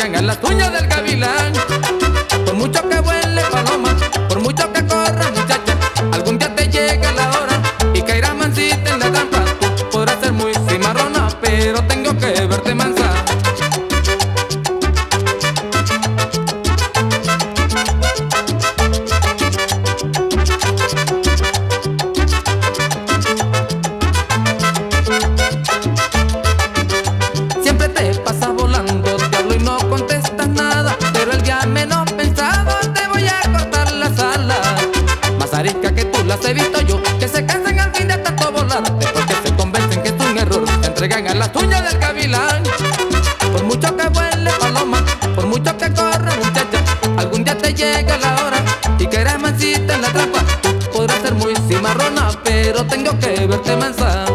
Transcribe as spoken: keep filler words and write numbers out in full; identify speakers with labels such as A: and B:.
A: entregan a las uñas del gavilán. Por mucho que vuele paloma, por mucho que corra muchacha, algún día te llega la hora y caerá mansita en la trampa. Tú podrás ser muy cimarrona, pero tengo que verte mansa. Siempre te pasa volando, te hablo y no contestas nada, pero el día menos pensado te voy a cortar las alas. Más arisca que tú las he visto yo, que se cansan al fin de tanto volar. Después que se convencen que es un error, se entregan a las uñas del gavilán. Por mucho que vuele paloma, por mucho que corra muchacha, algún día te llega la hora y caerás mansita en la trampa. Tú podrás ser muy cimarrona, pero tengo que verte mansa.